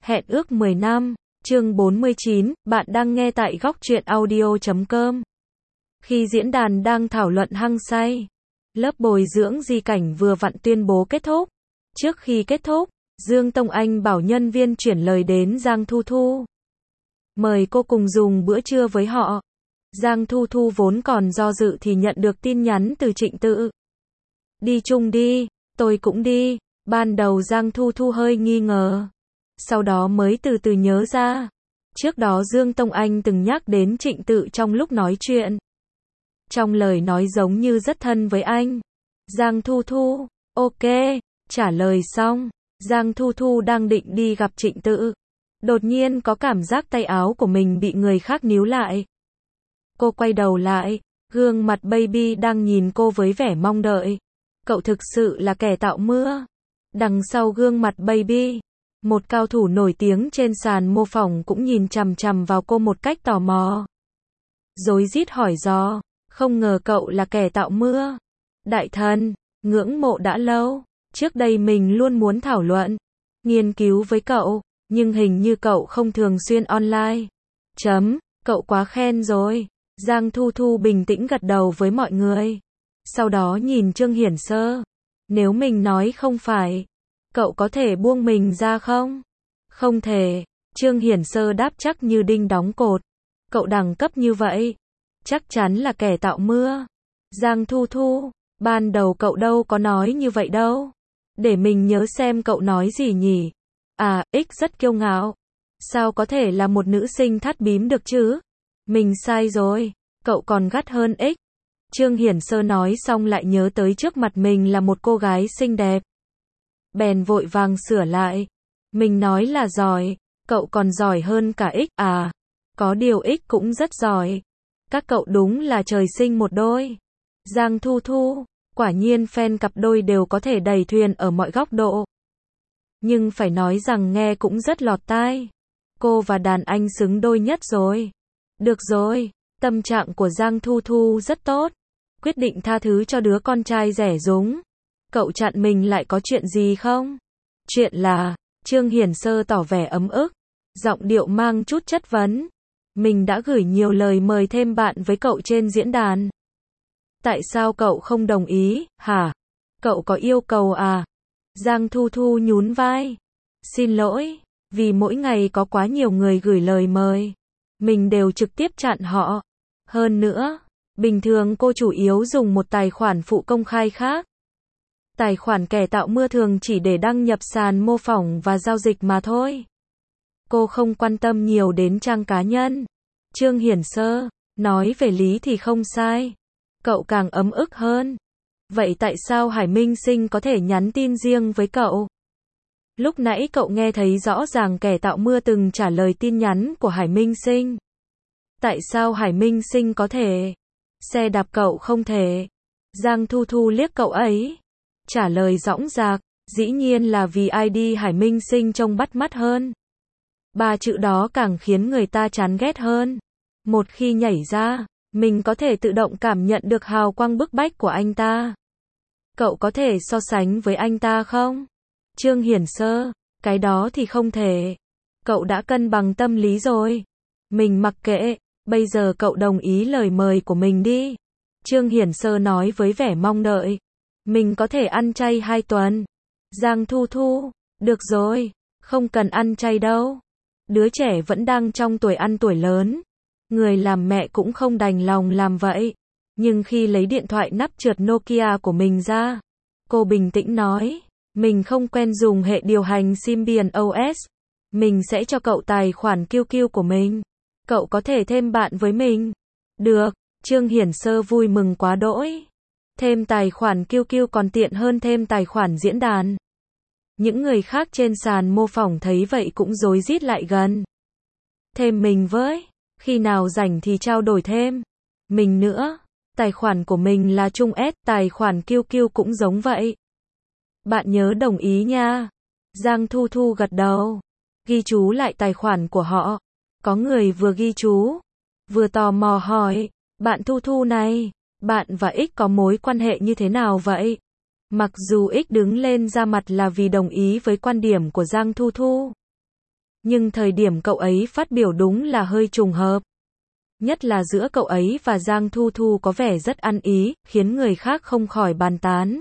Hẹn ước 10 năm, chương 49, bạn đang nghe tại góc truyện audio.com. Khi diễn đàn đang thảo luận hăng say, lớp bồi dưỡng di cảnh vừa vặn tuyên bố kết thúc. Trước khi kết thúc, Dương Tông Anh bảo nhân viên chuyển lời đến Giang Thu Thu. Mời cô cùng dùng bữa trưa với họ. Giang Thu Thu vốn còn do dự thì nhận được tin nhắn từ Trịnh Tự. Đi chung đi, tôi cũng đi. Ban đầu Giang Thu Thu hơi nghi ngờ. Sau đó mới từ từ nhớ ra. Trước đó Dương Tông Anh từng nhắc đến Trịnh Tự trong lúc nói chuyện. Trong lời nói giống như rất thân với anh. Giang Thu Thu, ok, trả lời xong. Giang Thu Thu đang định đi gặp Trịnh Tự. Đột nhiên có cảm giác tay áo của mình bị người khác níu lại. Cô quay đầu lại, gương mặt baby đang nhìn cô với vẻ mong đợi. Cậu thực sự là kẻ tạo mưa. Đằng sau gương mặt baby, một cao thủ nổi tiếng trên sàn mô phỏng cũng nhìn chằm chằm vào cô một cách tò mò. Rối rít hỏi dò, không ngờ cậu là kẻ tạo mưa. Đại thần, ngưỡng mộ đã lâu, trước đây mình luôn muốn thảo luận, nghiên cứu với cậu, nhưng hình như cậu không thường xuyên online. Cậu quá khen rồi. Giang Thu Thu bình tĩnh gật đầu với mọi người. Sau đó nhìn Trương Hiển Sơ. Nếu mình nói không phải, cậu có thể buông mình ra không? Không thể. Trương Hiển Sơ đáp chắc như đinh đóng cột. Cậu đẳng cấp như vậy, chắc chắn là kẻ tạo mưa. Giang Thu Thu, ban đầu cậu đâu có nói như vậy đâu. Để mình nhớ xem cậu nói gì nhỉ? À, X rất kiêu ngạo. Sao có thể là một nữ sinh thắt bím được chứ? Mình sai rồi, cậu còn gắt hơn X. Trương Hiển Sơ nói xong lại nhớ tới trước mặt mình là một cô gái xinh đẹp. Bèn vội vàng sửa lại. Mình nói là giỏi, cậu còn giỏi hơn cả X à? Có điều X cũng rất giỏi. Các cậu đúng là trời sinh một đôi. Giang Thu Thu, quả nhiên fan cặp đôi đều có thể đẩy thuyền ở mọi góc độ. Nhưng phải nói rằng nghe cũng rất lọt tai. Cô và đàn anh xứng đôi nhất rồi. Được rồi, tâm trạng của Giang Thu Thu rất tốt. Quyết định tha thứ cho đứa con trai rẻ rúng. Cậu chặn mình lại có chuyện gì không? Chuyện là, Trương Hiển Sơ tỏ vẻ ấm ức, giọng điệu mang chút chất vấn. Mình đã gửi nhiều lời mời thêm bạn với cậu trên diễn đàn. Tại sao cậu không đồng ý, hả? Cậu có yêu cầu à? Giang Thu Thu nhún vai. Xin lỗi, vì mỗi ngày có quá nhiều người gửi lời mời. Mình đều trực tiếp chặn họ. Hơn nữa, bình thường cô chủ yếu dùng một tài khoản phụ công khai khác. Tài khoản kẻ tạo mưa thường chỉ để đăng nhập sàn mô phỏng và giao dịch mà thôi. Cô không quan tâm nhiều đến trang cá nhân. Trương Hiển Sơ, nói về lý thì không sai. Cậu càng ấm ức hơn. Vậy tại sao Hải Minh Sinh có thể nhắn tin riêng với cậu? Lúc nãy cậu nghe thấy rõ ràng kẻ tạo mưa từng trả lời tin nhắn của Hải Minh Sinh. Tại sao Hải Minh Sinh có thể? Xe đạp cậu không thể. Giang Thu Thu liếc cậu ấy. Trả lời dõng dạc, dĩ nhiên là vì ID Hải Minh Sinh trông bắt mắt hơn. Ba chữ đó càng khiến người ta chán ghét hơn. Một khi nhảy ra, mình có thể tự động cảm nhận được hào quang bức bách của anh ta. Cậu có thể so sánh với anh ta không? Trương Hiển Sơ, cái đó thì không thể. Cậu đã cân bằng tâm lý rồi. Mình mặc kệ, bây giờ cậu đồng ý lời mời của mình đi. Trương Hiển Sơ nói với vẻ mong đợi. Mình có thể ăn chay 2 tuần. Giang Thu Thu, được rồi, không cần ăn chay đâu. Đứa trẻ vẫn đang trong tuổi ăn tuổi lớn. Người làm mẹ cũng không đành lòng làm vậy. Nhưng khi lấy điện thoại nắp trượt Nokia của mình ra, cô bình tĩnh nói, mình không quen dùng hệ điều hành Symbian OS. Mình sẽ cho cậu tài khoản QQ của mình. Cậu có thể thêm bạn với mình. Được, Trương Hiển Sơ vui mừng quá đỗi. Thêm tài khoản QQ còn tiện hơn thêm tài khoản diễn đàn. Những người khác trên sàn mô phỏng thấy vậy cũng rối rít lại gần. Thêm mình với, khi nào rảnh thì trao đổi thêm. Mình nữa, tài khoản của mình là Trung S, tài khoản QQ cũng giống vậy. Bạn nhớ đồng ý nha. Giang Thu Thu gật đầu. Ghi chú lại tài khoản của họ. Có người vừa ghi chú, vừa tò mò hỏi, bạn Thu Thu này, bạn và X có mối quan hệ như thế nào vậy? Mặc dù X đứng lên ra mặt là vì đồng ý với quan điểm của Giang Thu Thu. Nhưng thời điểm cậu ấy phát biểu đúng là hơi trùng hợp. Nhất là giữa cậu ấy và Giang Thu Thu có vẻ rất ăn ý, khiến người khác không khỏi bàn tán.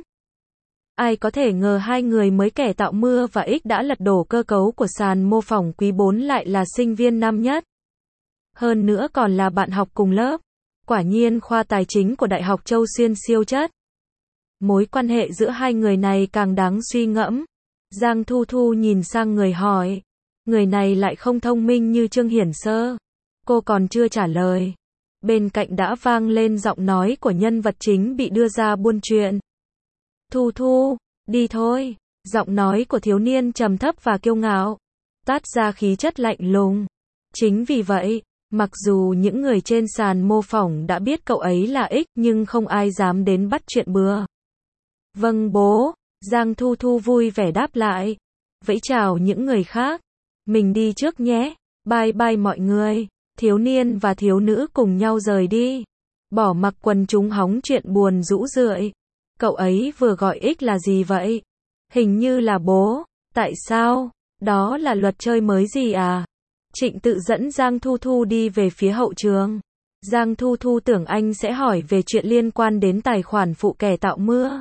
Ai có thể ngờ hai người mới kẻ tạo mưa và X đã lật đổ cơ cấu của sàn mô phỏng quý 4 lại là sinh viên năm nhất. Hơn nữa còn là bạn học cùng lớp. Quả nhiên khoa tài chính của Đại học Châu Xuyên siêu chất. Mối quan hệ giữa hai người này càng đáng suy ngẫm. Giang Thu Thu nhìn sang người hỏi. Người này lại không thông minh như Trương Hiển Sơ. Cô còn chưa trả lời. Bên cạnh đã vang lên giọng nói của nhân vật chính bị đưa ra buôn chuyện. Thu Thu, đi thôi. Giọng nói của thiếu niên trầm thấp và kiêu ngạo. Toát ra khí chất lạnh lùng. Chính vì vậy, mặc dù những người trên sàn mô phỏng đã biết cậu ấy là X nhưng không ai dám đến bắt chuyện bừa. Vâng bố, Giang Thu Thu vui vẻ đáp lại. Vẫy chào những người khác. Mình đi trước nhé. Bye bye mọi người. Thiếu niên và thiếu nữ cùng nhau rời đi. Bỏ mặc quần chúng hóng chuyện buồn rũ rượi. Cậu ấy vừa gọi X là gì vậy? Hình như là bố. Tại sao? Đó là luật chơi mới gì à? Trịnh Tự dẫn Giang Thu Thu đi về phía hậu trường. Giang Thu Thu tưởng anh sẽ hỏi về chuyện liên quan đến tài khoản phụ kẻ tạo mưa.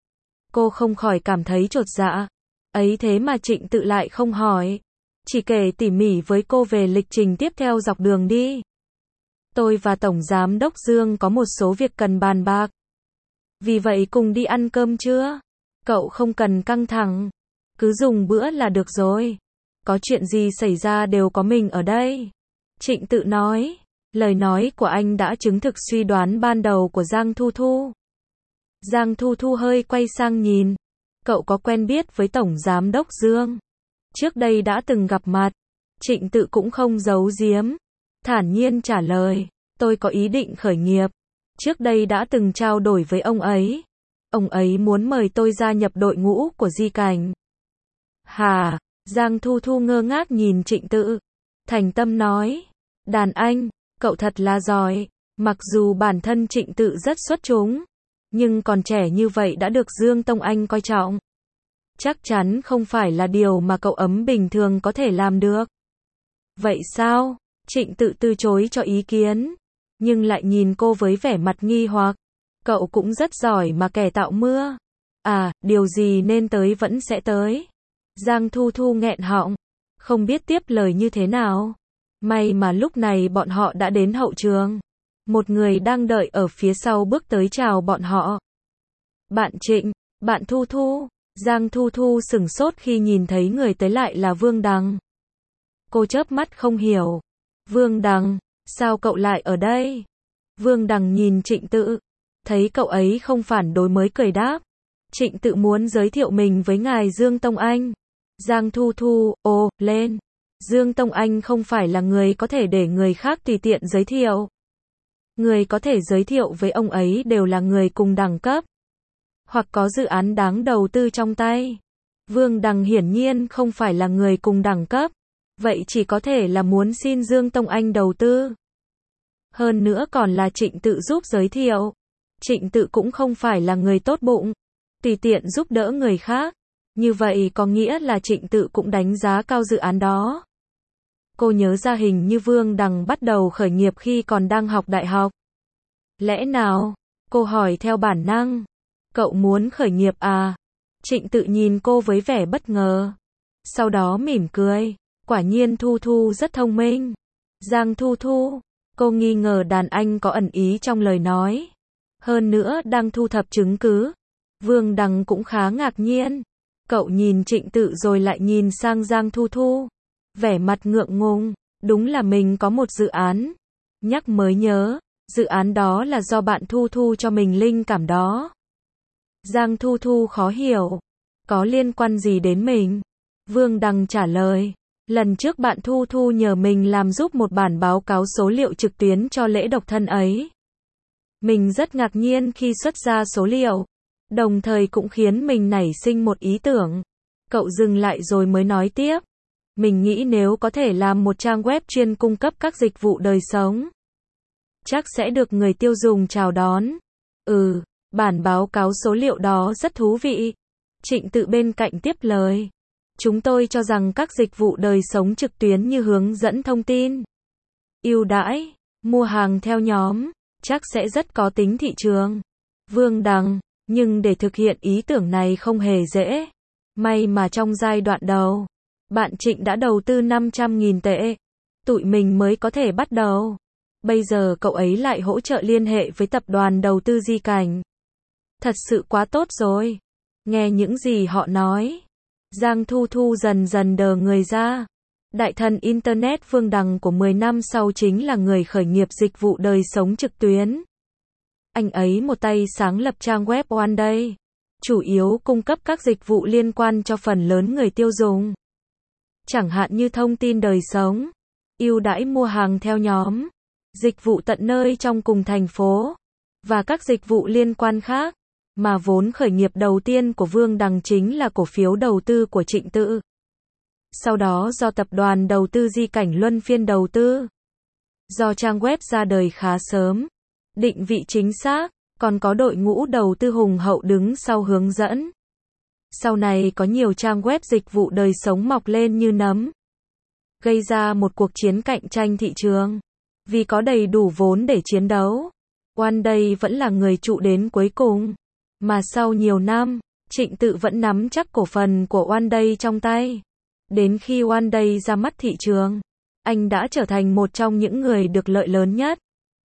Cô không khỏi cảm thấy chột dạ. Ấy thế mà Trịnh Tự lại không hỏi. Chỉ kể tỉ mỉ với cô về lịch trình tiếp theo dọc đường đi. Tôi và Tổng Giám đốc Dương có một số việc cần bàn bạc. Vì vậy cùng đi ăn cơm chưa? Cậu không cần căng thẳng. Cứ dùng bữa là được rồi. Có chuyện gì xảy ra đều có mình ở đây. Trịnh Tự nói. Lời nói của anh đã chứng thực suy đoán ban đầu của Giang Thu Thu. Giang Thu Thu hơi quay sang nhìn. Cậu có quen biết với Tổng Giám đốc Dương? Trước đây đã từng gặp mặt. Trịnh Tự cũng không giấu giếm. Thản nhiên trả lời. Tôi có ý định khởi nghiệp. Trước đây đã từng trao đổi với ông ấy. Ông ấy muốn mời tôi gia nhập đội ngũ của Di Cảnh. Hả? Giang Thu Thu ngơ ngác nhìn Trịnh Tự. Thành tâm nói. Đàn anh, cậu thật là giỏi. Mặc dù bản thân Trịnh Tự rất xuất chúng. Nhưng còn trẻ như vậy đã được Dương Tông Anh coi trọng. Chắc chắn không phải là điều mà cậu ấm bình thường có thể làm được. Vậy sao? Trịnh Tự từ chối cho ý kiến. Nhưng lại nhìn cô với vẻ mặt nghi hoặc. Cậu cũng rất giỏi mà kẻ tạo mưa. À, điều gì nên tới vẫn sẽ tới. Giang Thu Thu nghẹn họng. Không biết tiếp lời như thế nào. May mà lúc này bọn họ đã đến hậu trường. Một người đang đợi ở phía sau bước tới chào bọn họ. Bạn Trịnh, bạn Thu Thu. Giang Thu Thu sửng sốt khi nhìn thấy người tới lại là Vương Đằng. Cô chớp mắt không hiểu. Vương Đằng, sao cậu lại ở đây? Vương Đằng nhìn Trịnh Tự. Thấy cậu ấy không phản đối mới cười đáp. Trịnh Tự muốn giới thiệu mình với ngài Dương Tông Anh. Giang Thu Thu, ồ, lên. Dương Tông Anh không phải là người có thể để người khác tùy tiện giới thiệu. Người có thể giới thiệu với ông ấy đều là người cùng đẳng cấp. Hoặc có dự án đáng đầu tư trong tay. Vương Đằng hiển nhiên không phải là người cùng đẳng cấp. Vậy chỉ có thể là muốn xin Dương Tông Anh đầu tư. Hơn nữa còn là Trịnh Tự giúp giới thiệu. Trịnh Tự cũng không phải là người tốt bụng. Tùy tiện giúp đỡ người khác. Như vậy có nghĩa là Trịnh Tự cũng đánh giá cao dự án đó. Cô nhớ ra hình như Vương Đằng bắt đầu khởi nghiệp khi còn đang học đại học. Lẽ nào? Cô hỏi theo bản năng. Cậu muốn khởi nghiệp à? Trịnh Tự nhìn cô với vẻ bất ngờ. Sau đó mỉm cười. Quả nhiên Thu Thu rất thông minh. Giang Thu Thu. Cô nghi ngờ đàn anh có ẩn ý trong lời nói. Hơn nữa đang thu thập chứng cứ. Vương Đằng cũng khá ngạc nhiên. Cậu nhìn Trịnh Tự rồi lại nhìn sang Giang Thu Thu. Vẻ mặt ngượng ngùng. Đúng là mình có một dự án. Nhắc mới nhớ. Dự án đó là do bạn Thu Thu cho mình linh cảm đó. Giang Thu Thu khó hiểu. Có liên quan gì đến mình? Vương Đằng trả lời. Lần trước bạn Thu Thu nhờ mình làm giúp một bản báo cáo số liệu trực tuyến cho lễ độc thân ấy. Mình rất ngạc nhiên khi xuất ra số liệu. Đồng thời cũng khiến mình nảy sinh một ý tưởng. Cậu dừng lại rồi mới nói tiếp. Mình nghĩ nếu có thể làm một trang web chuyên cung cấp các dịch vụ đời sống. Chắc sẽ được người tiêu dùng chào đón. Bản báo cáo số liệu đó rất thú vị. Trịnh Tự bên cạnh tiếp lời. Chúng tôi cho rằng các dịch vụ đời sống trực tuyến như hướng dẫn thông tin, ưu đãi, mua hàng theo nhóm, chắc sẽ rất có tính thị trường. Vương Đằng, nhưng để thực hiện ý tưởng này không hề dễ. May mà trong giai đoạn đầu, bạn Trịnh đã đầu tư 500.000 tệ. Tụi mình mới có thể bắt đầu. Bây giờ cậu ấy lại hỗ trợ liên hệ với tập đoàn đầu tư Di Cảnh. Thật sự quá tốt rồi. Nghe những gì họ nói, Giang Thu Thu dần dần đờ người ra. Đại thần Internet Vương Đằng của 10 năm sau chính là người khởi nghiệp dịch vụ đời sống trực tuyến. Anh ấy một tay sáng lập trang web One Day, chủ yếu cung cấp các dịch vụ liên quan cho phần lớn người tiêu dùng. Chẳng hạn như thông tin đời sống, ưu đãi mua hàng theo nhóm, dịch vụ tận nơi trong cùng thành phố, và các dịch vụ liên quan khác. Mà vốn khởi nghiệp đầu tiên của Vương Đằng chính là cổ phiếu đầu tư của Trịnh Tự. Sau đó do tập đoàn đầu tư Di Cảnh luân phiên đầu tư. Do trang web ra đời khá sớm, định vị chính xác, còn có đội ngũ đầu tư hùng hậu đứng sau hướng dẫn. Sau này có nhiều trang web dịch vụ đời sống mọc lên như nấm, gây ra một cuộc chiến cạnh tranh thị trường. Vì có đầy đủ vốn để chiến đấu, One Day vẫn là người trụ đến cuối cùng. Mà sau nhiều năm, Trịnh Tự vẫn nắm chắc cổ phần của One Day trong tay. Đến khi One Day ra mắt thị trường, anh đã trở thành một trong những người được lợi lớn nhất.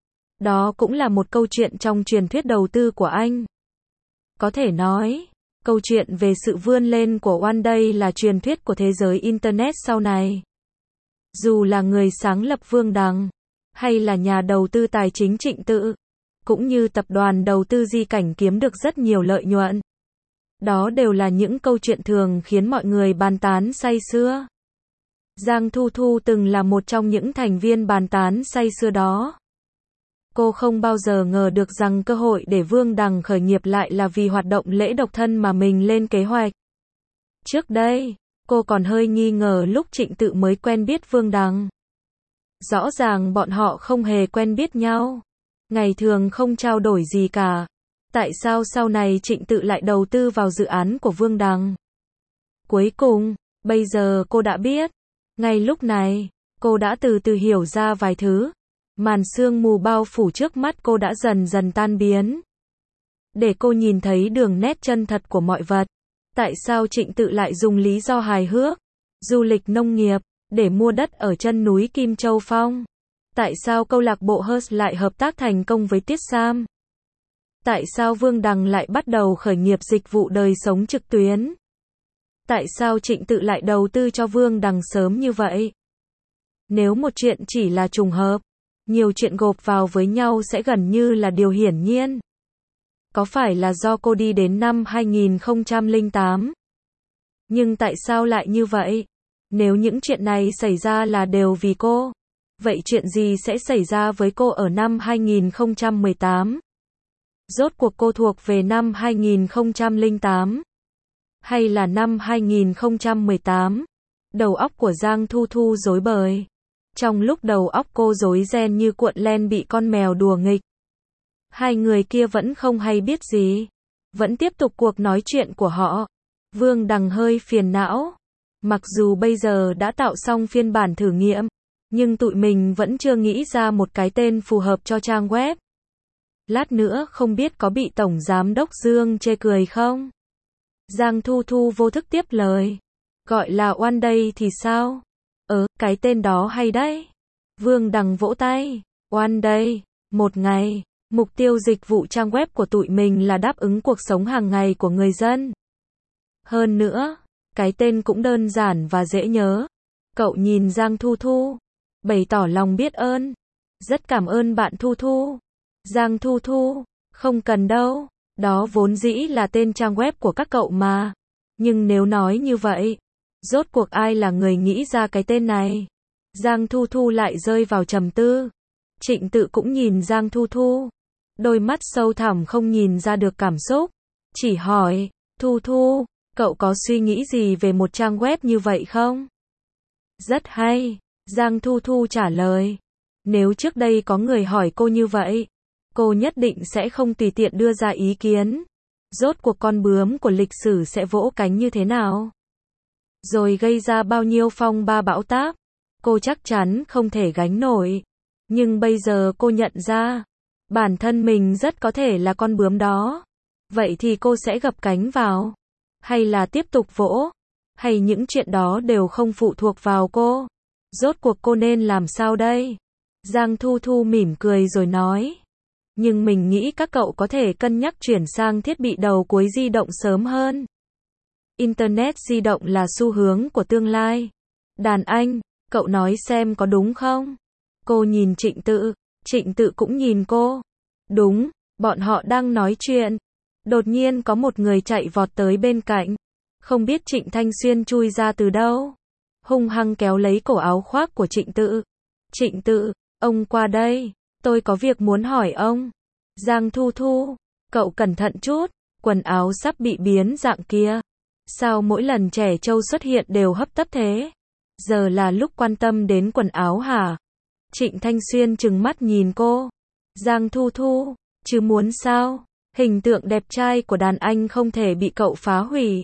Đó cũng là một câu chuyện trong truyền thuyết đầu tư của anh. Có thể nói, câu chuyện về sự vươn lên của One Day là truyền thuyết của thế giới Internet sau này. Dù là người sáng lập Vương Đằng, hay là nhà đầu tư tài chính Trịnh Tự, cũng như tập đoàn đầu tư Di Cảnh kiếm được rất nhiều lợi nhuận. Đó đều là những câu chuyện thường khiến mọi người bàn tán say sưa. Giang Thu Thu từng là một trong những thành viên bàn tán say sưa đó. Cô không bao giờ ngờ được rằng cơ hội để Vương Đằng khởi nghiệp lại là vì hoạt động lễ độc thân mà mình lên kế hoạch. Trước đây, cô còn hơi nghi ngờ lúc Trịnh Tự mới quen biết Vương Đằng. Rõ ràng bọn họ không hề quen biết nhau. Ngày thường không trao đổi gì cả. Tại sao sau này Trịnh Tự lại đầu tư vào dự án của Vương Đằng? Cuối cùng, bây giờ cô đã biết. Ngay lúc này, cô đã từ từ hiểu ra vài thứ. Màn sương mù bao phủ trước mắt cô đã dần dần tan biến. Để cô nhìn thấy đường nét chân thật của mọi vật. Tại sao Trịnh Tự lại dùng lý do hài hước, du lịch nông nghiệp, để mua đất ở chân núi Kim Châu Phong? Tại sao câu lạc bộ Hearst lại hợp tác thành công với Tiết Sam? Tại sao Vương Đằng lại bắt đầu khởi nghiệp dịch vụ đời sống trực tuyến? Tại sao Trịnh Tự lại đầu tư cho Vương Đằng sớm như vậy? Nếu một chuyện chỉ là trùng hợp, nhiều chuyện gộp vào với nhau sẽ gần như là điều hiển nhiên. Có phải là do cô đi đến năm 2008? Nhưng tại sao lại như vậy? Nếu những chuyện này xảy ra là đều vì cô, vậy chuyện gì sẽ xảy ra với cô ở năm 2018? Rốt cuộc cô thuộc về năm 2008? Hay là năm 2018? Đầu óc của Giang Thu Thu rối bời. Trong lúc đầu óc cô rối ren như cuộn len bị con mèo đùa nghịch. Hai người kia vẫn không hay biết gì. Vẫn tiếp tục cuộc nói chuyện của họ. Vương Đằng hơi phiền não. Mặc dù bây giờ đã tạo xong phiên bản thử nghiệm, nhưng tụi mình vẫn chưa nghĩ ra một cái tên phù hợp cho trang web. Lát nữa không biết có bị Tổng Giám đốc Dương chê cười không? Giang Thu Thu vô thức tiếp lời. Gọi là One Day thì sao? Cái tên đó hay đấy. Vương Đằng vỗ tay. One Day, một ngày. Mục tiêu dịch vụ trang web của tụi mình là đáp ứng cuộc sống hàng ngày của người dân. Hơn nữa, cái tên cũng đơn giản và dễ nhớ. Cậu nhìn Giang Thu Thu, bày tỏ lòng biết ơn. Rất cảm ơn bạn Thu Thu. Giang Thu Thu, không cần đâu. Đó vốn dĩ là tên trang web của các cậu mà. Nhưng nếu nói như vậy, rốt cuộc ai là người nghĩ ra cái tên này? Giang Thu Thu lại rơi vào trầm tư. Trịnh Tự cũng nhìn Giang Thu Thu. Đôi mắt sâu thẳm không nhìn ra được cảm xúc. Chỉ hỏi, Thu Thu, cậu có suy nghĩ gì về một trang web như vậy không? Rất hay, Giang Thu Thu trả lời. Nếu trước đây có người hỏi cô như vậy, cô nhất định sẽ không tùy tiện đưa ra ý kiến. Rốt cuộc con bướm của lịch sử sẽ vỗ cánh như thế nào? rồi gây ra bao nhiêu phong ba bão táp. Cô chắc chắn không thể gánh nổi. Nhưng bây giờ cô nhận ra, bản thân mình rất có thể là con bướm đó. Vậy thì cô sẽ gập cánh vào, hay là tiếp tục vỗ, hay những chuyện đó đều không phụ thuộc vào cô. Rốt cuộc cô nên làm sao đây? Giang Thu Thu mỉm cười rồi nói. Nhưng mình nghĩ các cậu có thể cân nhắc chuyển sang thiết bị đầu cuối di động sớm hơn. Internet di động là xu hướng của tương lai. Đàn anh, cậu nói xem có đúng không? Cô nhìn Trịnh Tự cũng nhìn cô. Đúng, bọn họ đang nói chuyện. Đột nhiên có một người chạy vọt tới bên cạnh. Không biết Trịnh Thanh Xuyên chui ra từ đâu. Hung hăng kéo lấy cổ áo khoác của Trịnh Tự. Trịnh Tự, ông qua đây, tôi có việc muốn hỏi ông. Giang Thu Thu, cậu cẩn thận chút, quần áo sắp bị biến dạng kia. Sao mỗi lần trẻ trâu xuất hiện đều hấp tấp thế? Giờ là lúc quan tâm đến quần áo hả? Trịnh Thanh Xuyên trừng mắt nhìn cô. Giang Thu Thu, chứ muốn sao? Hình tượng đẹp trai của đàn anh không thể bị cậu phá hủy.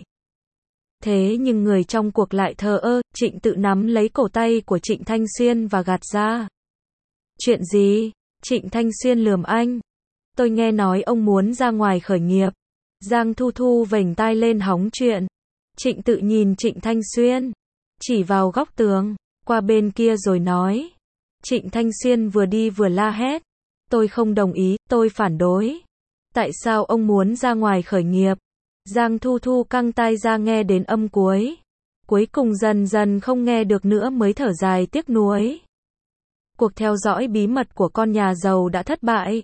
Thế nhưng người trong cuộc lại thờ ơ. Trịnh Tự nắm lấy cổ tay của Trịnh Thanh Xuyên và gạt ra. Chuyện gì? Trịnh Thanh Xuyên lườm anh. Tôi nghe nói ông muốn ra ngoài khởi nghiệp. Giang Thu Thu vểnh tai lên hóng chuyện. Trịnh Tự nhìn Trịnh Thanh Xuyên, chỉ vào góc tường, qua bên kia rồi nói. Trịnh Thanh Xuyên vừa đi vừa la hét. Tôi không đồng ý, tôi phản đối. Tại sao ông muốn ra ngoài khởi nghiệp? Giang Thu Thu căng tai ra nghe đến âm cuối. Cuối cùng dần dần không nghe được nữa mới thở dài tiếc nuối. Cuộc theo dõi bí mật của con nhà giàu đã thất bại.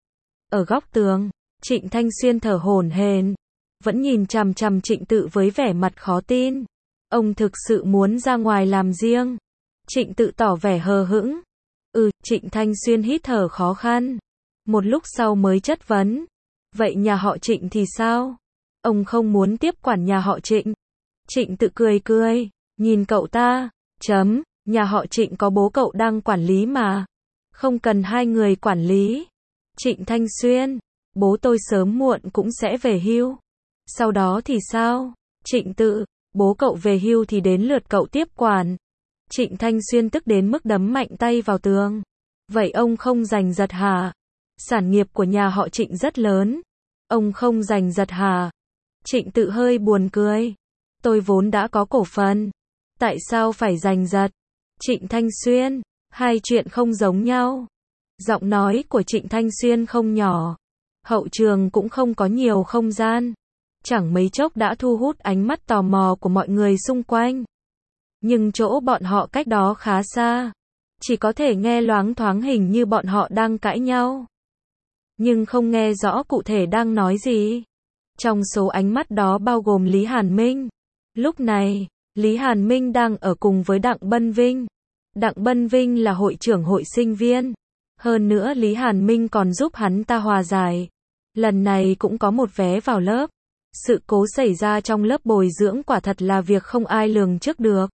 Ở góc tường, Trịnh Thanh Xuyên thở hổn hển, vẫn nhìn chằm chằm Trịnh Tự với vẻ mặt khó tin. Ông thực sự muốn ra ngoài làm riêng. Trịnh Tự tỏ vẻ hờ hững. Trịnh Thanh Xuyên hít thở khó khăn. Một lúc sau mới chất vấn. Vậy nhà họ Trịnh thì sao? Ông không muốn tiếp quản nhà họ Trịnh. Trịnh Tự cười, nhìn cậu ta. Nhà họ Trịnh có bố cậu đang quản lý mà. Không cần hai người quản lý. Trịnh Thanh Xuyên, bố tôi sớm muộn cũng sẽ về hưu. Sau đó thì sao? Trịnh Tự, bố cậu về hưu thì đến lượt cậu tiếp quản. Trịnh Thanh Xuyên tức đến mức đấm mạnh tay vào tường. Vậy ông không giành giật hả? Sản nghiệp của nhà họ Trịnh rất lớn. Ông không giành giật hả? Trịnh Tự hơi buồn cười. Tôi vốn đã có cổ phần. Tại sao phải giành giật? Trịnh Thanh Xuyên, hai chuyện không giống nhau. Giọng nói của Trịnh Thanh Xuyên không nhỏ. Hậu trường cũng không có nhiều không gian. Chẳng mấy chốc đã thu hút ánh mắt tò mò của mọi người xung quanh. Nhưng chỗ bọn họ cách đó khá xa. Chỉ có thể nghe loáng thoáng hình như bọn họ đang cãi nhau. Nhưng không nghe rõ cụ thể đang nói gì. Trong số ánh mắt đó bao gồm Lý Hàn Minh. Lúc này, Lý Hàn Minh đang ở cùng với Đặng Bân Vinh. Đặng Bân Vinh là hội trưởng hội sinh viên. Hơn nữa Lý Hàn Minh còn giúp hắn ta hòa giải. Lần này cũng có một vé vào lớp. Sự cố xảy ra trong lớp bồi dưỡng quả thật là việc không ai lường trước được.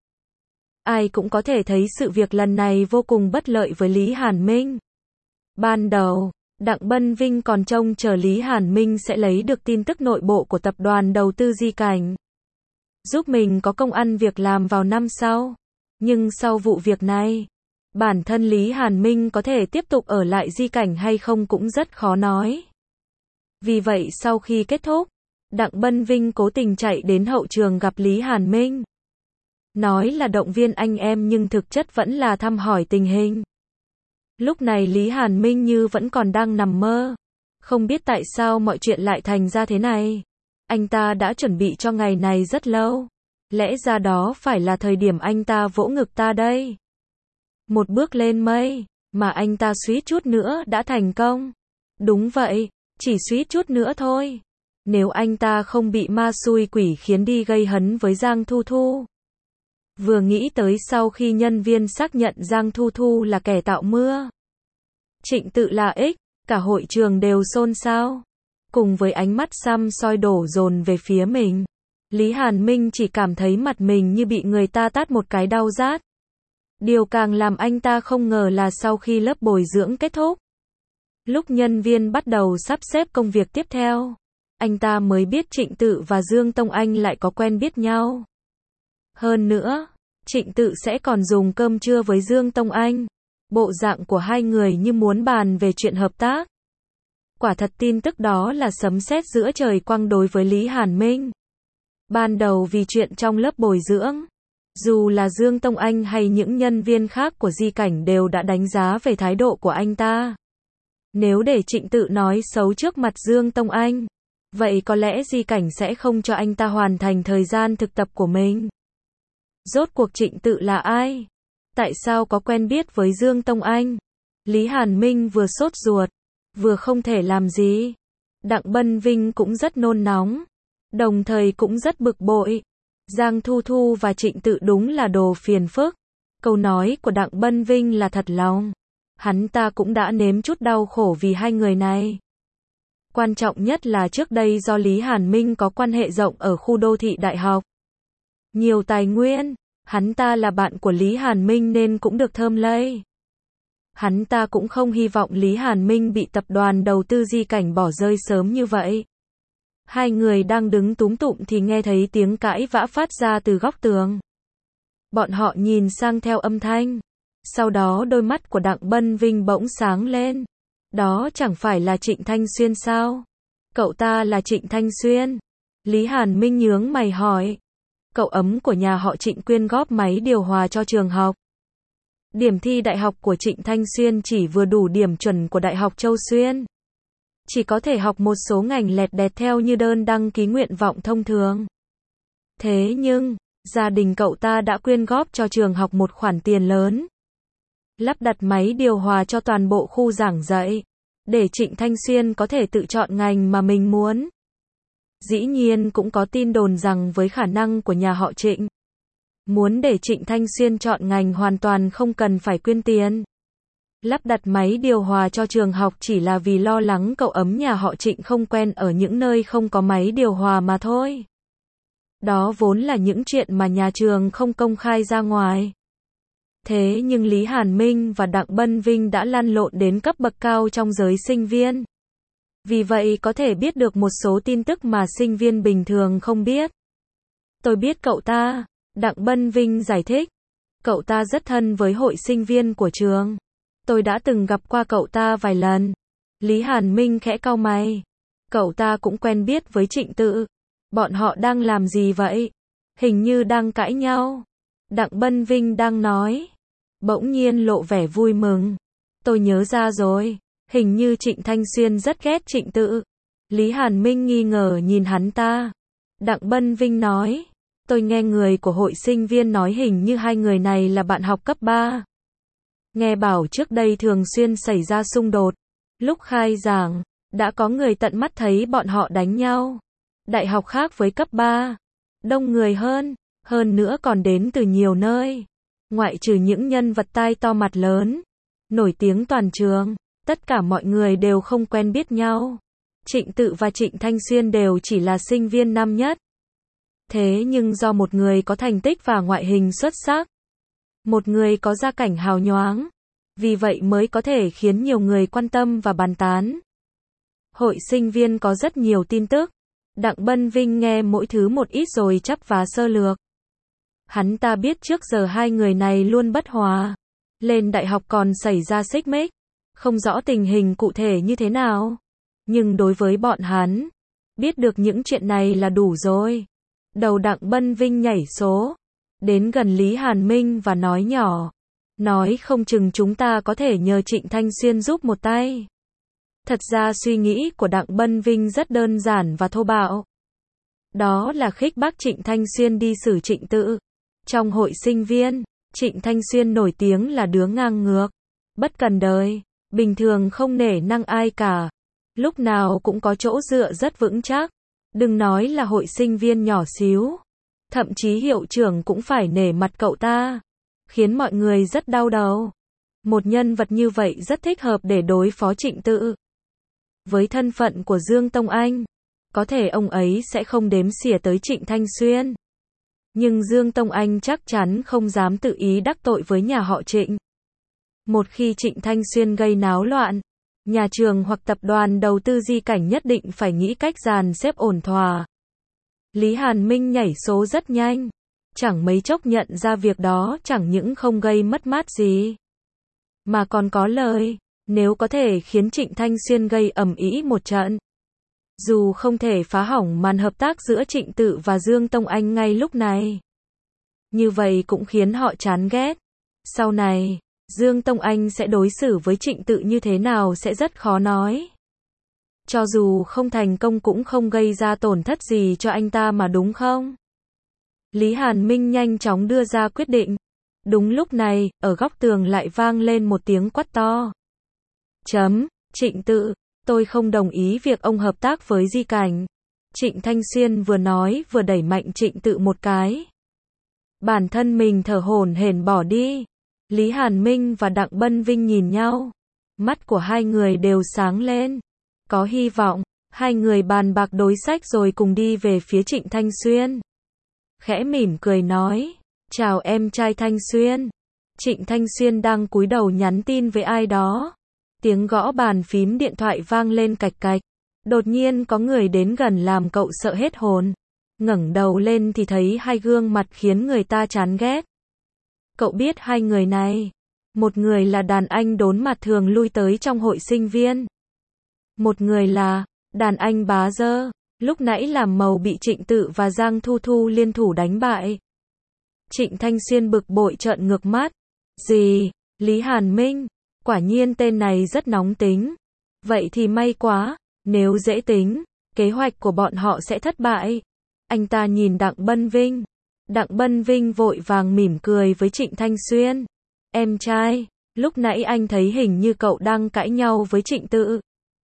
Ai cũng có thể thấy sự việc lần này vô cùng bất lợi với Lý Hàn Minh. Ban đầu, Đặng Bân Vinh còn trông chờ Lý Hàn Minh sẽ lấy được tin tức nội bộ của tập đoàn đầu tư Di Cảnh, giúp mình có công ăn việc làm vào năm sau. Nhưng sau vụ việc này, bản thân Lý Hàn Minh có thể tiếp tục ở lại Di Cảnh hay không cũng rất khó nói. Vì vậy sau khi kết thúc, Đặng Bân Vinh cố tình chạy đến hậu trường gặp Lý Hàn Minh. Nói là động viên anh em nhưng thực chất vẫn là thăm hỏi tình hình. Lúc này Lý Hàn Minh như vẫn còn đang nằm mơ. Không biết tại sao mọi chuyện lại thành ra thế này. Anh ta đã chuẩn bị cho ngày này rất lâu. Lẽ ra đó phải là thời điểm anh ta vỗ ngực ta đây. Một bước lên mây, mà anh ta suýt chút nữa đã thành công. Đúng vậy, chỉ suýt chút nữa thôi. Nếu anh ta không bị ma xui quỷ khiến đi gây hấn với Giang Thu Thu. Vừa nghĩ tới sau khi nhân viên xác nhận Giang Thu Thu là kẻ tạo mưa. Trịnh Tự là ích, cả hội trường đều xôn xao. Cùng với ánh mắt săm soi đổ dồn về phía mình. Lý Hàn Minh chỉ cảm thấy mặt mình như bị người ta tát một cái đau rát. Điều càng làm anh ta không ngờ là sau khi lớp bồi dưỡng kết thúc, lúc nhân viên bắt đầu sắp xếp công việc tiếp theo, anh ta mới biết Trịnh Tự và Dương Tông Anh lại có quen biết nhau. Hơn nữa, Trịnh Tự sẽ còn dùng cơm trưa với Dương Tông Anh. Bộ dạng của hai người như muốn bàn về chuyện hợp tác. Quả thật tin tức đó là sấm sét giữa trời quang đối với Lý Hàn Minh. Ban đầu vì chuyện trong lớp bồi dưỡng, dù là Dương Tông Anh hay những nhân viên khác của Di Cảnh đều đã đánh giá về thái độ của anh ta. Nếu để Trịnh Tự nói xấu trước mặt Dương Tông Anh, vậy có lẽ Di Cảnh sẽ không cho anh ta hoàn thành thời gian thực tập của mình. Rốt cuộc Trịnh Tự là ai? Tại sao có quen biết với Dương Tông Anh? Lý Hàn Minh vừa sốt ruột, vừa không thể làm gì. Đặng Bân Vinh cũng rất nôn nóng, đồng thời cũng rất bực bội. Giang Thu Thu và Trịnh Tự đúng là đồ phiền phức. Câu nói của Đặng Bân Vinh là thật lòng. Hắn ta cũng đã nếm chút đau khổ vì hai người này. Quan trọng nhất là trước đây do Lý Hàn Minh có quan hệ rộng ở khu đô thị đại học. Nhiều tài nguyên, hắn ta là bạn của Lý Hàn Minh nên cũng được thơm lây. Hắn ta cũng không hy vọng Lý Hàn Minh bị tập đoàn đầu tư Di Cảnh bỏ rơi sớm như vậy. Hai người đang đứng túm tụm thì nghe thấy tiếng cãi vã phát ra từ góc tường. Bọn họ nhìn sang theo âm thanh. Sau đó đôi mắt của Đặng Bân Vinh bỗng sáng lên. Đó chẳng phải là Trịnh Thanh Xuyên sao? Cậu ta là Trịnh Thanh Xuyên. Lý Hàn Minh nhướng mày hỏi. Cậu ấm của nhà họ Trịnh quyên góp máy điều hòa cho trường học. Điểm thi đại học của Trịnh Thanh Xuyên chỉ vừa đủ điểm chuẩn của Đại học Châu Xuyên. Chỉ có thể học một số ngành lẹt đẹt theo như đơn đăng ký nguyện vọng thông thường. Thế nhưng, gia đình cậu ta đã quyên góp cho trường học một khoản tiền lớn. Lắp đặt máy điều hòa cho toàn bộ khu giảng dạy, để Trịnh Thanh Xuyên có thể tự chọn ngành mà mình muốn. Dĩ nhiên cũng có tin đồn rằng với khả năng của nhà họ Trịnh, muốn để Trịnh Thanh Xuyên chọn ngành hoàn toàn không cần phải quyên tiền. Lắp đặt máy điều hòa cho trường học chỉ là vì lo lắng cậu ấm nhà họ Trịnh không quen ở những nơi không có máy điều hòa mà thôi. Đó vốn là những chuyện mà nhà trường không công khai ra ngoài. Thế nhưng Lý Hàn Minh và Đặng Bân Vinh đã lăn lộn đến cấp bậc cao trong giới sinh viên. Vì vậy có thể biết được một số tin tức mà sinh viên bình thường không biết. Tôi biết cậu ta, Đặng Bân Vinh giải thích. Cậu ta rất thân với hội sinh viên của trường. Tôi đã từng gặp qua cậu ta vài lần. Lý Hàn Minh khẽ cau mày. Cậu ta cũng quen biết với Trịnh Tự. Bọn họ đang làm gì vậy? Hình như đang cãi nhau. Đặng Bân Vinh đang nói. Bỗng nhiên lộ vẻ vui mừng. Tôi nhớ ra rồi. Hình như Trịnh Thanh Xuyên rất ghét Trịnh Tự. Lý Hàn Minh nghi ngờ nhìn hắn ta. Đặng Bân Vinh nói. Tôi nghe người của hội sinh viên nói hình như hai người này là bạn học cấp 3. Nghe bảo trước đây thường xuyên xảy ra xung đột. Lúc khai giảng, đã có người tận mắt thấy bọn họ đánh nhau. Đại học khác với cấp 3. Đông người hơn nữa còn đến từ nhiều nơi. Ngoại trừ những nhân vật tai to mặt lớn, nổi tiếng toàn trường, tất cả mọi người đều không quen biết nhau. Trịnh Tự và Trịnh Thanh Xuyên đều chỉ là sinh viên năm nhất. Thế nhưng do một người có thành tích và ngoại hình xuất sắc, một người có gia cảnh hào nhoáng, vì vậy mới có thể khiến nhiều người quan tâm và bàn tán. Hội sinh viên có rất nhiều tin tức. Đặng Bân Vinh nghe mỗi thứ một ít rồi chắp vá sơ lược. Hắn ta biết trước giờ hai người này luôn bất hòa. Lên đại học còn xảy ra xích mích. Không rõ tình hình cụ thể như thế nào. Nhưng đối với bọn hắn, biết được những chuyện này là đủ rồi. Đầu Đặng Bân Vinh nhảy số. Đến gần Lý Hàn Minh và nói nhỏ. Nói không chừng chúng ta có thể nhờ Trịnh Thanh Xuyên giúp một tay. Thật ra suy nghĩ của Đặng Bân Vinh rất đơn giản và thô bạo. Đó là khích bác Trịnh Thanh Xuyên đi xử Trịnh Tự. Trong hội sinh viên, Trịnh Thanh Xuyên nổi tiếng là đứa ngang ngược, bất cần đời, bình thường không nể nang ai cả. Lúc nào cũng có chỗ dựa rất vững chắc. Đừng nói là hội sinh viên nhỏ xíu. Thậm chí hiệu trưởng cũng phải nể mặt cậu ta. Khiến mọi người rất đau đầu. Một nhân vật như vậy rất thích hợp để đối phó Trịnh Tự. Với thân phận của Dương Tông Anh, có thể ông ấy sẽ không đếm xỉa tới Trịnh Thanh Xuyên. Nhưng Dương Tông Anh chắc chắn không dám tự ý đắc tội với nhà họ Trịnh. Một khi Trịnh Thanh Xuyên gây náo loạn, nhà trường hoặc tập đoàn đầu tư Di Cảnh nhất định phải nghĩ cách dàn xếp ổn thỏa. Lý Hàn Minh nhảy số rất nhanh. chẳng mấy chốc nhận ra việc đó chẳng những không gây mất mát gì, mà còn có lời, nếu có thể khiến Trịnh Thanh Xuyên gây ầm ĩ một trận. Dù không thể phá hỏng màn hợp tác giữa Trịnh Tự và Dương Tông Anh ngay lúc này, như vậy cũng khiến họ chán ghét. Sau này, Dương Tông Anh sẽ đối xử với Trịnh Tự như thế nào sẽ rất khó nói. Cho dù không thành công cũng không gây ra tổn thất gì cho anh ta mà đúng không? Lý Hàn Minh nhanh chóng đưa ra quyết định. Đúng lúc này, ở góc tường lại vang lên một tiếng quát to. Trịnh Tự, tôi không đồng ý việc ông hợp tác với Di Cảnh. Trịnh Thanh Xuyên vừa nói vừa đẩy mạnh Trịnh Tự một cái. Bản thân mình thở hổn hển bỏ đi. Lý Hàn Minh và Đặng Bân Vinh nhìn nhau. Mắt của hai người đều sáng lên. Có hy vọng, hai người bàn bạc đối sách rồi cùng đi về phía Trịnh Thanh Xuyên. Khẽ mỉm cười nói, chào em trai Thanh Xuyên. Trịnh Thanh Xuyên đang cúi đầu nhắn tin với ai đó. Tiếng gõ bàn phím điện thoại vang lên cạch cạch. Đột nhiên có người đến gần làm cậu sợ hết hồn. Ngẩng đầu lên thì thấy hai gương mặt khiến người ta chán ghét. Cậu biết hai người này. Một người là đàn anh đốn mặt thường lui tới trong hội sinh viên. Một người là đàn anh bá dơ, lúc nãy làm màu bị Trịnh Tự và Giang Thu Thu liên thủ đánh bại. Trịnh Thanh Xuyên bực bội trợn ngược mắt. Gì? Lý Hàn Minh? Quả nhiên tên này rất nóng tính. Vậy thì may quá, nếu dễ tính, kế hoạch của bọn họ sẽ thất bại. Anh ta nhìn Đặng Bân Vinh. Đặng Bân Vinh vội vàng mỉm cười với Trịnh Thanh Xuyên. Em trai, lúc nãy anh thấy hình như cậu đang cãi nhau với Trịnh Tự.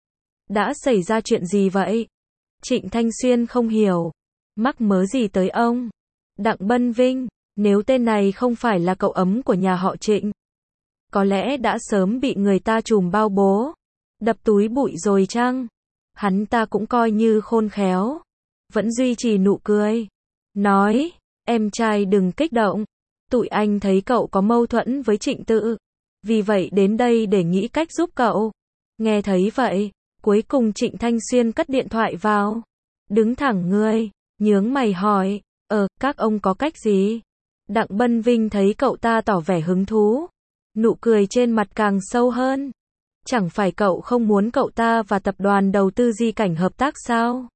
Đã xảy ra chuyện gì vậy? Trịnh Thanh Xuyên không hiểu. Mắc mớ gì tới ông? Đặng Bân Vinh, nếu tên này không phải là cậu ấm của nhà họ Trịnh, có lẽ đã sớm bị người ta trùm bao bố, đập túi bụi rồi chăng? Hắn ta cũng coi như khôn khéo, vẫn duy trì nụ cười. Nói, em trai đừng kích động. Tụi anh thấy cậu có mâu thuẫn với Trịnh Tự, vì vậy đến đây để nghĩ cách giúp cậu. Nghe thấy vậy, cuối cùng Trịnh Thanh Xuyên cất điện thoại vào. Đứng thẳng người, nhướng mày hỏi, các ông có cách gì? Đặng Bân Vinh thấy cậu ta tỏ vẻ hứng thú. Nụ cười trên mặt càng sâu hơn. Chẳng phải cậu không muốn cậu ta và tập đoàn đầu tư Di Cảnh hợp tác sao?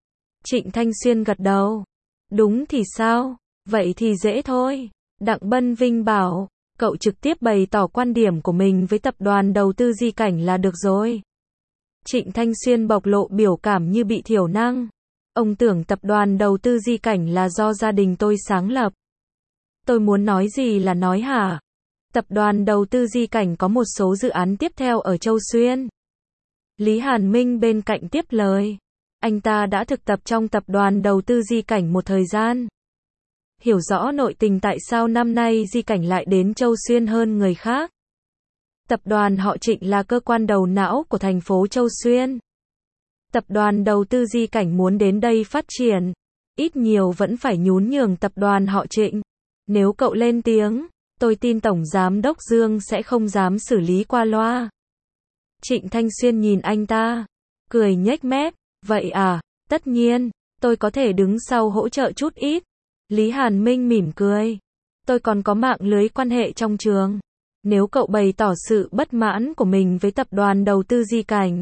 Trịnh Thanh Xuyên gật đầu. Đúng thì sao? Vậy thì dễ thôi. Đặng Bân Vinh bảo, cậu trực tiếp bày tỏ quan điểm của mình với tập đoàn đầu tư Di Cảnh là được rồi. Trịnh Thanh Xuyên bộc lộ biểu cảm như bị thiểu năng. Ông tưởng tập đoàn đầu tư Di Cảnh là do gia đình tôi sáng lập. Tôi muốn nói gì là nói hả? Tập đoàn đầu tư Di Cảnh có một số dự án tiếp theo ở Châu Xuyên. Lý Hàn Minh bên cạnh tiếp lời. Anh ta đã thực tập trong tập đoàn đầu tư Di Cảnh một thời gian. Hiểu rõ nội tình tại sao năm nay Di Cảnh lại đến Châu Xuyên hơn người khác. Tập đoàn họ Trịnh là cơ quan đầu não của thành phố Châu Xuyên. Tập đoàn đầu tư Di Cảnh muốn đến đây phát triển, ít nhiều vẫn phải nhún nhường tập đoàn họ Trịnh. Nếu cậu lên tiếng, tôi tin Tổng Giám đốc Dương sẽ không dám xử lý qua loa. Trịnh Thanh Xuyên nhìn anh ta, cười nhếch mép, vậy à, tất nhiên, tôi có thể đứng sau hỗ trợ chút ít. Lý Hàn Minh mỉm cười, tôi còn có mạng lưới quan hệ trong trường. Nếu cậu bày tỏ sự bất mãn của mình với tập đoàn đầu tư Di Cảnh,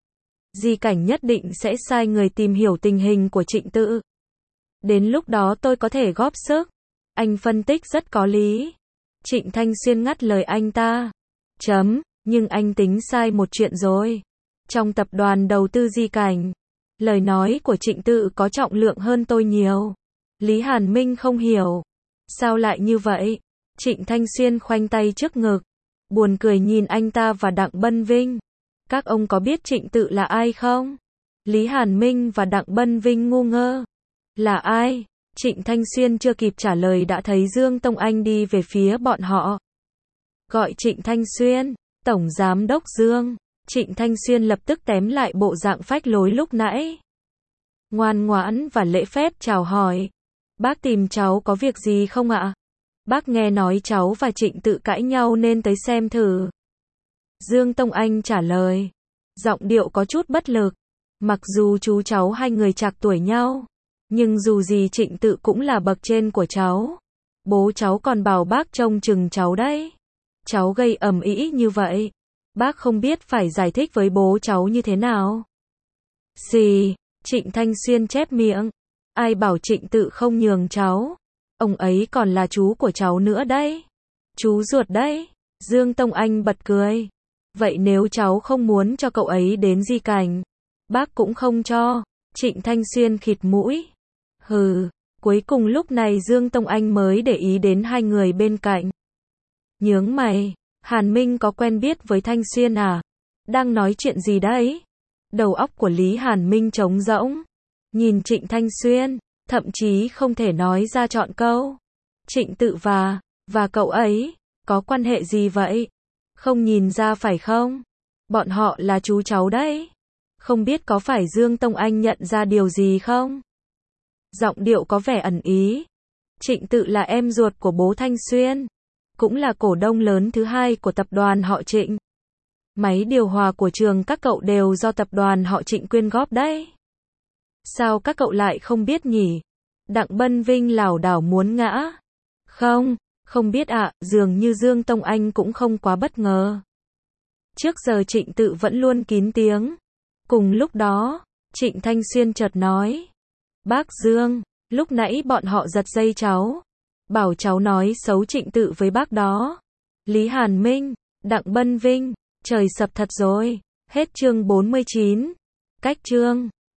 Di Cảnh nhất định sẽ sai người tìm hiểu tình hình của Trịnh Tự. Đến lúc đó tôi có thể góp sức. Anh phân tích rất có lý. Trịnh Thanh Xuyên ngắt lời anh ta. Nhưng anh tính sai một chuyện rồi. Trong tập đoàn đầu tư Di Cảnh, lời nói của Trịnh Tự có trọng lượng hơn tôi nhiều. Lý Hàn Minh không hiểu. Sao lại như vậy? Trịnh Thanh Xuyên khoanh tay trước ngực, buồn cười nhìn anh ta và Đặng Bân Vinh. Các ông có biết Trịnh Tự là ai không? Lý Hàn Minh và Đặng Bân Vinh ngu ngơ. Là ai? Trịnh Thanh Xuyên chưa kịp trả lời đã thấy Dương Tông Anh đi về phía bọn họ. Gọi Trịnh Thanh Xuyên, Tổng Giám đốc Dương. Trịnh Thanh Xuyên lập tức tém lại bộ dạng phách lối lúc nãy. Ngoan ngoãn và lễ phép chào hỏi. Bác tìm cháu có việc gì không ạ? Bác nghe nói cháu và Trịnh Tự cãi nhau nên tới xem thử. Dương Tông Anh trả lời. Giọng điệu có chút bất lực. Mặc dù chú cháu hai người trạc tuổi nhau, nhưng dù gì Trịnh Tự cũng là bậc trên của cháu. Bố cháu còn bảo bác trông chừng cháu đấy. Cháu gây ầm ĩ như vậy. Bác không biết phải giải thích với bố cháu như thế nào. Gì? Trịnh Thanh Xuyên chép miệng. Ai bảo Trịnh Tự không nhường cháu? Ông ấy còn là chú của cháu nữa đấy. Chú ruột đấy. Dương Tông Anh bật cười. Vậy nếu cháu không muốn cho cậu ấy đến Di Cảnh, bác cũng không cho. Trịnh Thanh Xuyên khịt mũi. Hừ, cuối cùng lúc này Dương Tông Anh mới để ý đến hai người bên cạnh. Nhướng mày, Hàn Minh có quen biết với Thanh Xuyên à? Đang nói chuyện gì đấy? Đầu óc của Lý Hàn Minh trống rỗng. Nhìn Trịnh Thanh Xuyên, thậm chí không thể nói ra trọn câu. Trịnh Tự và cậu ấy, có quan hệ gì vậy? Không nhìn ra phải không? Bọn họ là chú cháu đấy. Không biết có phải Dương Tông Anh nhận ra điều gì không? Giọng điệu có vẻ ẩn ý. Trịnh Tự là em ruột của bố Thanh Xuyên, cũng là cổ đông lớn thứ hai của tập đoàn họ Trịnh. Máy điều hòa của trường các cậu đều do tập đoàn họ Trịnh quyên góp đấy. Sao các cậu lại không biết nhỉ? Đặng Bân Vinh lảo đảo muốn ngã. Không biết ạ, dường như Dương Tông Anh cũng không quá bất ngờ. Trước giờ Trịnh Tự vẫn luôn kín tiếng. Cùng lúc đó, Trịnh Thanh Xuyên chợt nói. Bác Dương, lúc nãy bọn họ giật dây cháu. Bảo cháu nói xấu Trịnh Tự với bác đó. Lý Hàn Minh, Đặng Bân Vinh, trời sập thật rồi. Hết chương 49. Cách chương